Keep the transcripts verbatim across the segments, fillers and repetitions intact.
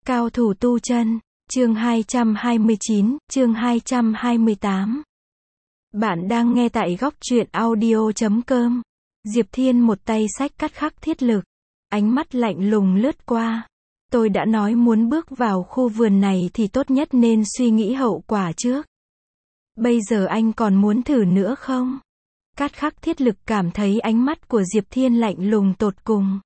Cao thủ tu chân, chương hai trăm hai mươi chín, chương hai trăm hai mươi tám. Bạn đang nghe tại góc truyện audio chấm com. Diệp Thiên một tay xách cắt khắc thiết lực, ánh mắt lạnh lùng lướt qua. Tôi đã nói muốn bước vào khu vườn này thì tốt nhất nên suy nghĩ hậu quả trước. Bây giờ anh còn muốn thử nữa không? Cắt khắc thiết lực cảm thấy ánh mắt của Diệp Thiên lạnh lùng tột cùng.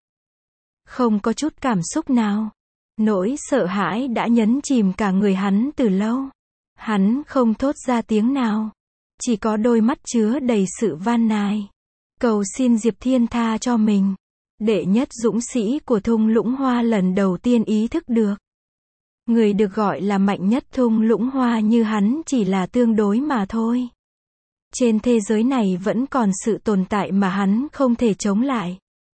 Không có chút cảm xúc nào. Nỗi sợ hãi đã nhấn chìm cả người hắn từ lâu. Hắn không thốt ra tiếng nào. Chỉ có đôi mắt chứa đầy sự van nài. Cầu xin Diệp Thiên tha cho mình. Đệ nhất dũng sĩ của thung lũng hoa lần đầu tiên ý thức được. Người được gọi là mạnh nhất thung lũng hoa như hắn chỉ là tương đối mà thôi. Trên thế giới này vẫn còn sự tồn tại mà hắn không thể chống lại.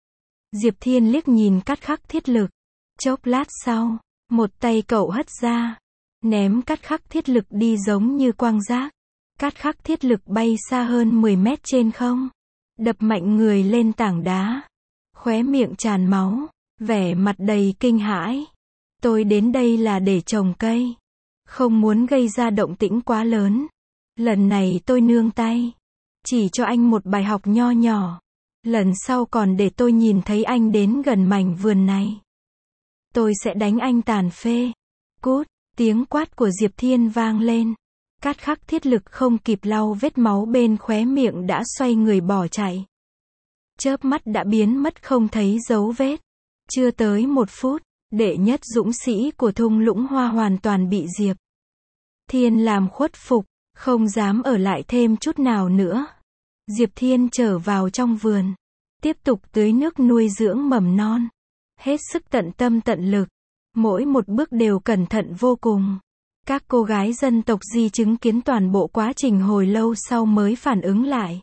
Diệp Thiên liếc nhìn cắt khắc thiết lực. Chốc lát sau, một tay cậu hất ra, ném cắt khắc thiết lực đi giống như quang giác. Cắt khắc thiết lực bay xa hơn mười mét trên không, đập mạnh người lên tảng đá, khóe miệng tràn máu, vẻ mặt đầy kinh hãi. Tôi đến đây là để trồng cây, không muốn gây ra động tĩnh quá lớn. Lần này tôi nương tay, chỉ cho anh một bài học nho nhỏ. Lần sau còn để tôi nhìn thấy anh đến gần mảnh vườn này, tôi sẽ đánh anh tàn phê. Cút, tiếng quát của Diệp Thiên vang lên. Cắt khắc thiết lực không kịp lau vết máu bên khóe miệng đã xoay người bỏ chạy. Chớp mắt đã biến mất không thấy dấu vết. Chưa tới một phút, đệ nhất dũng sĩ của thung lũng hoa hoàn toàn bị Diệp Thiên làm khuất phục, không dám ở lại thêm chút nào nữa. Diệp Thiên trở vào trong vườn, tiếp tục tưới nước nuôi dưỡng mầm non. Hết sức tận tâm tận lực, mỗi một bước đều cẩn thận vô cùng. Các cô gái dân tộc Di chứng kiến toàn bộ quá trình hồi lâu sau mới phản ứng lại.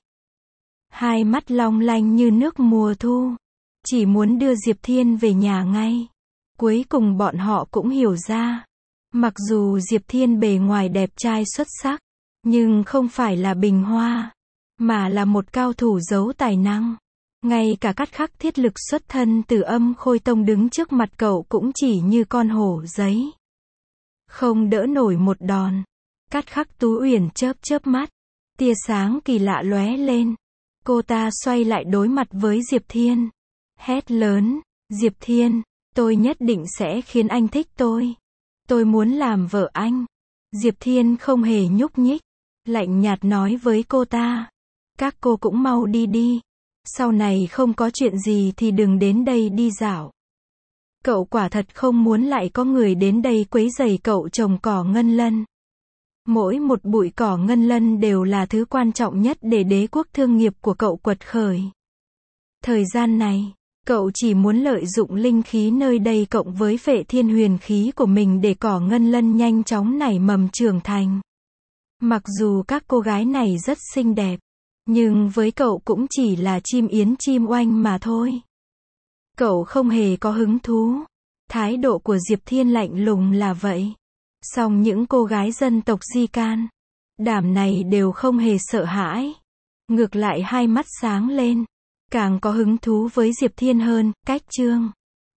Hai mắt long lanh như nước mùa thu, chỉ muốn đưa Diệp Thiên về nhà ngay. Cuối cùng bọn họ cũng hiểu ra, mặc dù Diệp Thiên bề ngoài đẹp trai xuất sắc, nhưng không phải là bình hoa, mà là một cao thủ giấu tài năng. Ngay cả cắt khắc thiết lực xuất thân từ Âm Khôi Tông đứng trước mặt cậu cũng chỉ như con hổ giấy, không đỡ nổi một đòn. Cắt khắc Tú Uyển chớp chớp mắt, tia sáng kỳ lạ lóe lên. Cô ta xoay lại đối mặt với Diệp Thiên, hét lớn, Diệp Thiên, tôi nhất định sẽ khiến anh thích tôi. Tôi muốn làm vợ anh. Diệp Thiên không hề nhúc nhích, lạnh nhạt nói với cô ta, các cô cũng mau đi đi. Sau này không có chuyện gì thì đừng đến đây đi dạo. Cậu quả thật không muốn lại có người đến đây quấy rầy cậu trồng cỏ ngân lân. Mỗi một bụi cỏ ngân lân đều là thứ quan trọng nhất để đế quốc thương nghiệp của cậu quật khởi. Thời gian này, cậu chỉ muốn lợi dụng linh khí nơi đây cộng với phệ thiên huyền khí của mình để cỏ ngân lân nhanh chóng nảy mầm trưởng thành. Mặc dù các cô gái này rất xinh đẹp, nhưng với cậu cũng chỉ là chim yến chim oanh mà thôi. Cậu không hề có hứng thú. Thái độ của Diệp Thiên lạnh lùng là vậy. Song những cô gái dân tộc Di can đảm này đều không hề sợ hãi. Ngược lại hai mắt sáng lên, càng có hứng thú với Diệp Thiên hơn. Cách chương